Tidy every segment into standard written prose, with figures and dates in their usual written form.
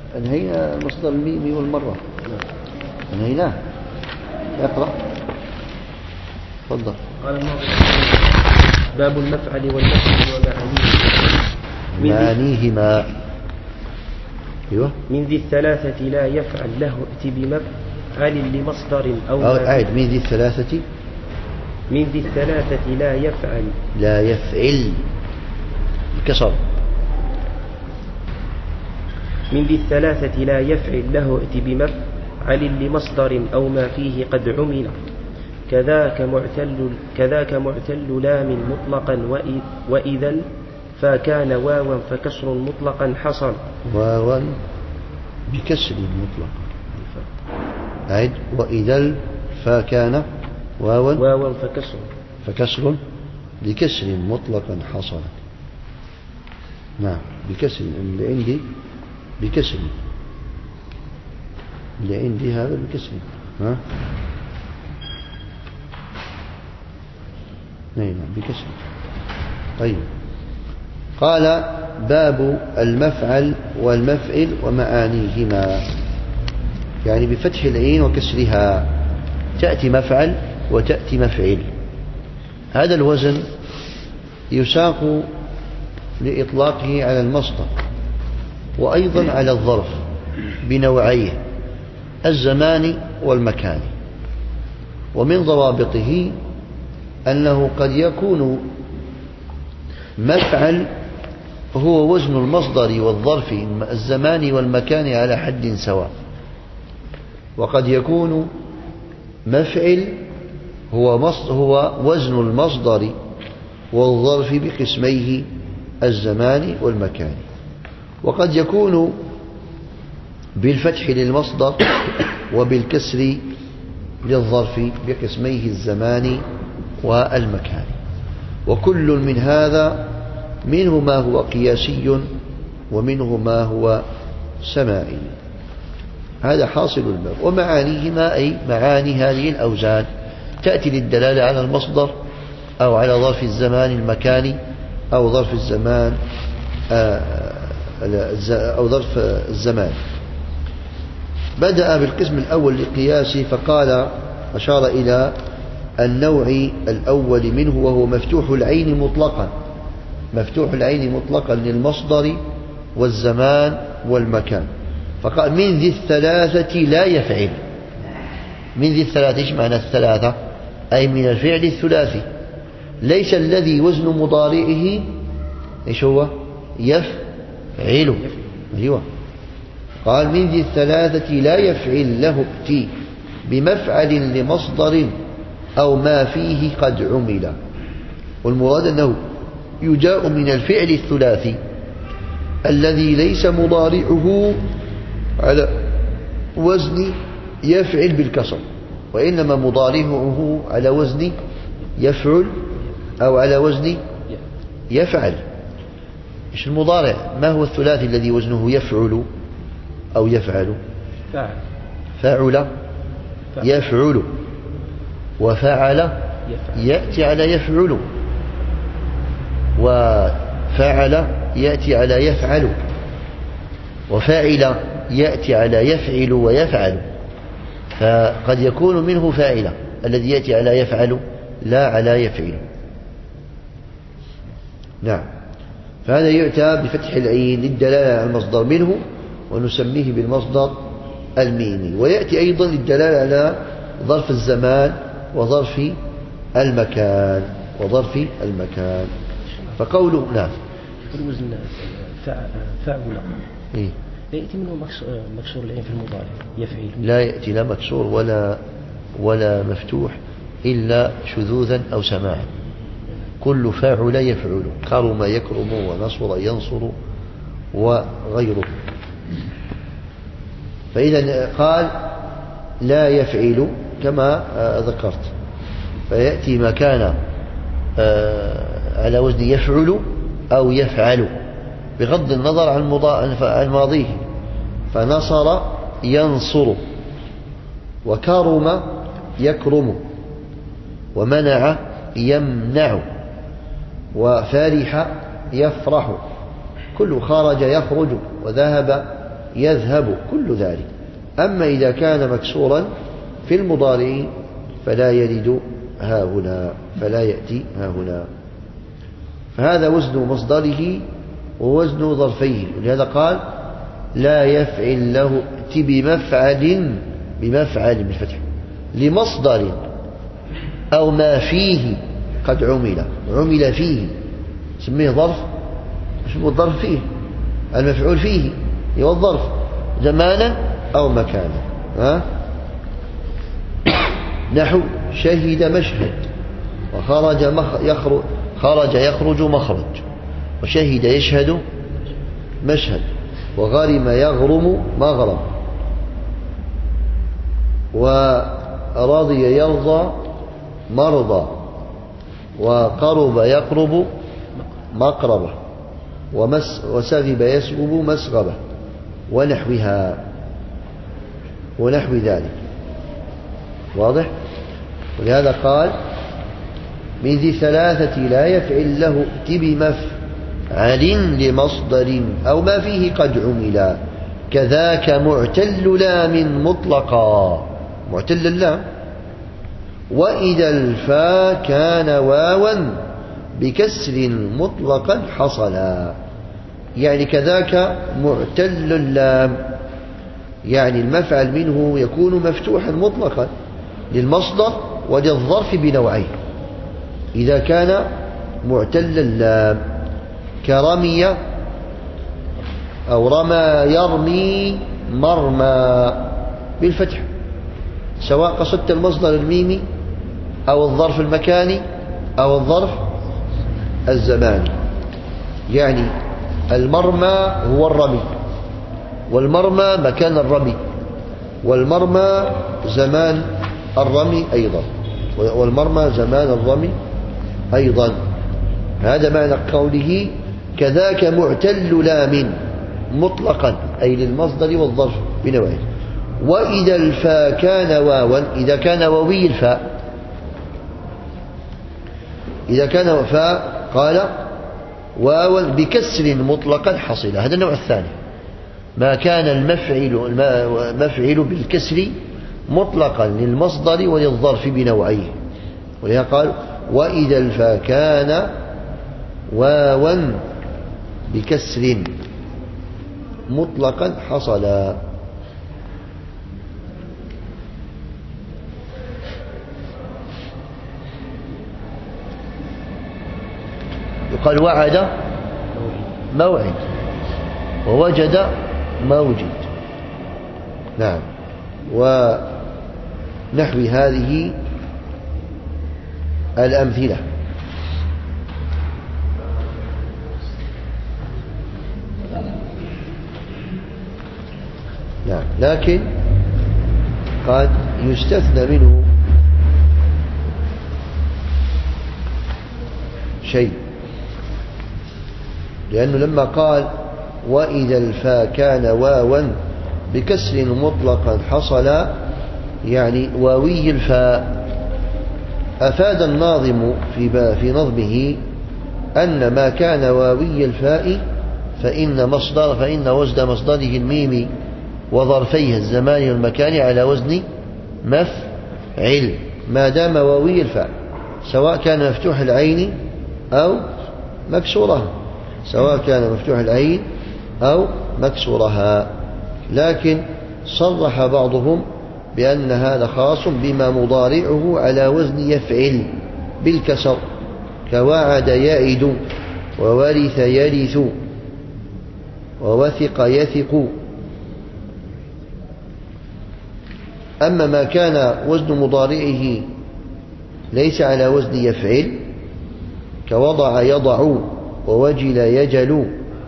أنهينا مصدر الميم والمرة. أنهيناه. اقرأ. تفضل. قال باب المفعل والمفعل ومعانيهما. أيوه. من ذي الثلاثة لا يفعل له ائت بمفعل لمصدر أو أعد. من ذي الثلاثة. من ذي الثلاثة لا يفعل بكسر. من ذي الثلاثة لا يفعل له ائت بمفعل لمصدر أو ما فيه قد عمل كذاك معتل لام مطلقا وإذا فكان واوا فكسر مطلقا حصل. واوا بكسر مطلق. أعد. وإذا فكان واوا فكسر بكسر مطلقا حصل. نعم بكسر. اللي عندي بكسر. اللي عندي هذا بكسر. ها نعم بكسر. طيب. قال باب المفعل والمفعل ومعانيهما، يعني بفتح العين وكسرها تأتي مفعل وتأتي مفعل. هذا الوزن يساق لإطلاقه على المصدر وأيضا على الظرف بنوعيه الزمان والمكان. ومن ضوابطه أنه قد يكون مفعل هو وزن المصدر والظرف الزمان والمكان على حد سواء، وقد يكون مفعل هو وزن المصدر والظرف بقسميه الزمان والمكان، وقد يكون بالفتح للمصدر وبالكسر للظرف بقسميه الزمان والمكان. وكل من هذا منه ما هو قياسي ومنه ما هو سماعي. هذا حاصل الباب. ومعانيهما أي معاني هذه الأوزان تأتي للدلالة على المصدر أو على ظرف الزمان المكاني أو ظرف الزمان أو ظرف الزمان. بدأ بالقسم الأول للقياس فقال أشار إلى النوع الأول منه وهو مفتوح العين مطلقا. مفتوح العين مطلقا للمصدر والزمان والمكان. فقال من ذي الثلاثة لا يفعل. من ذي الثلاثة إيش معنى الثلاثة؟ أي من الفعل الثلاثي، ليس الذي وزن مضارعه إيش هو؟ يفعل. أيوة. قال من ذي الثلاثة لا يفعل له ائت بمفعل لمصدر أو ما فيه قد عمل. والمراد أنه يجاء من الفعل الثلاثي الذي ليس مضارعه على وزن يفعل بالكسر، وإنما مضارعه على وزن يفعل أو على وزن يفعل. إيش المضارع؟ ما هو الثلاثي الذي وزنه يفعل أو يفعل؟ فعل يفعل، وفعل يأتي على يفعل، وفعل يأتي على يفعل، وفاعل يأتي على يفعل ويفعل. فقد يكون منه فاعل الذي يأتي على يفعل لا على يفعل. نعم. فهذا يؤتى بفتح العين للدلالة على المصدر منه ونسميه بالمصدر الميمي. ويأتي أيضا للدلالة على ظرف الزمان وظرف المكان فقوله نعم. الوزن فاعل لا يأتي منه مكسور العين في المضارع يفعل. لا يأتي لا مكسور ولا مفتوح إلا شذوذا أو سماعا. كل فاعل يفعل، كرم يكرم، ونصر ينصر، وغيره. فإذا قال لا يفعل كما ذكرت، فيأتي مكان على وزن يفعل أو يفعل بغض النظر عن ماضيه. فنصر ينصر، وكرم يكرم، ومنع يمنع، وفرح يفرح. كل خرج يخرج، وذهب يذهب كل ذلك. أما إذا كان مكسورا في المضارع فلا يرد ها هنا، فلا يأتي ها هنا. فهذا وزن مصدره ووزن ظرفيه، ولهذا قال لا يفعل له ائت بمفعل بالفتح لمصدر أو ما فيه قد عمل فيه، سميه ظرف. اسمه الظرف فيه، المفعول فيه هو الظرف زمانا أو مكانا. نحو شهد مشهد، خرج يخرج مخرج، وشهد يشهد مشهد، وغرم يغرم مغرم، ورضي يرضى مرضى، وقرب يقرب مقربة، وسغب يسغب مسغبة، ونحو ذلك. واضح؟ ولهذا قال من ذي ثلاثة لا يفعل له ائت بمفعل لمصدر أو ما فيه قد عمل، كذاك معتل لام مطلقا، معتل اللام، وإذا الفا كان واوا بكسر مطلقا حصلا. يعني كذاك معتل اللام، يعني المفعل منه يكون مفتوحا مطلقا للمصدر وللظرف بنوعين إذا كان معتل اللام، كرمي أو رمى يرمي مرمى بالفتح، سواء قصدت المصدر الميمي أو الظرف المكاني أو الظرف الزماني. يعني المرمى هو الرمي، والمرمى مكان الرمي، والمرمى زمان الرمي أيضا، والمرمى زمان الرمي أيضا. هذا معنى قوله كذاك معتل لام مطلقا، أي للمصدر والظرف بنوعين. وإذا الفا كان واوا، إذا كان واوي الفاء، إذا كان وفاء قال واوا بكسر مطلقا حصل. هذا النوع الثاني، ما كان المفعل بالكسر مطلقا للمصدر وللظرف بنوعيه. ولهذا قال وإذا الفا كان واوا بكسر مطلقا حصل. يقال وعد موعد، ووجد موجد. نعم. ونحو هذه الأمثلة. نعم. لكن قد يستثنى منه شيء، لأنه لما قال وإذا الفا كان واوا بكسر مطلقا حصل، يعني واوي الفاء، أفاد الناظم في نظمه أن ما كان واوي الفاء فإن وزن مصدره الميم وظرفيه الزمان والمكان على وزن مفعل ما دام واوي الفاء، سواء كان مفتوح العين أو مكسورها، سواء كان مفتوح العين أو مكسورها. لكن صرح بعضهم بأن هذا خاص بما مضارعه على وزن يفعل بالكسر، كوعد يعد، وورث يرث، ووثق يثق. أما ما كان وزن مضارعه ليس على وزن يفعل، كوضع يضع، ووجل يجل،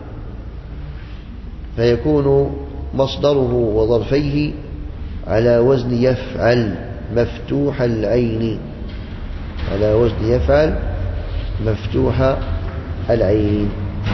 فيكون مصدره وظرفيه على وزن يفعل مفتوح العين، على وزن يفعل مفتوح العين.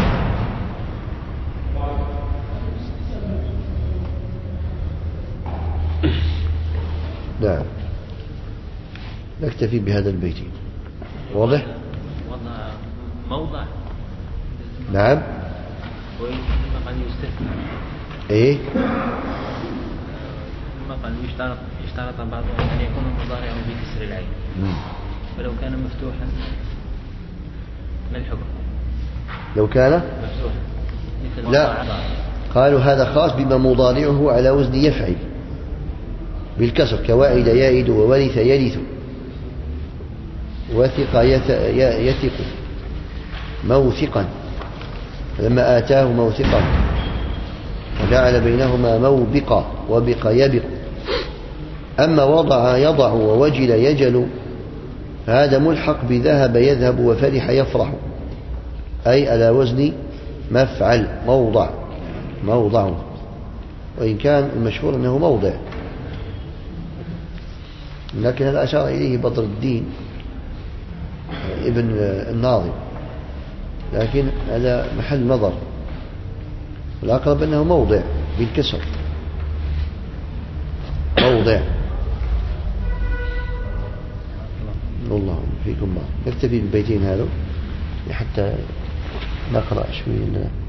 نعم. نكتفي بهذا البيت. واضح؟ وضع موضع. نعم. ويمكن أن يستثنى. إيه؟ ما قال يشترط بعضهم أن يكون المضارع بكسر العين، ولو كان مفتوحا ما الحكم؟ لو كان مفتوحا مثل لا، قالوا هذا خاص بما مضارعه على وزن يفعل بالكسر، كواعد يائد وورث يرث، وثق يثق، موثقا لما آتاه موثقا وجعل بينهما موبقا وبق يبق. أما وضع يضع ووجل يجل فهذا ملحق بذهب يذهب وفرح يفرح، أي على وزن مفعل، موضع، وإن كان المشهور أنه موضع، لكن هذا أشار إليه بدر الدين ابن الناظم، لكن هذا محل نظر، والأقرب أنه موضع بالكسر، موضع. والله فيكم بعض. نكتفي بالبيتين هذا حتى نقرأ شوي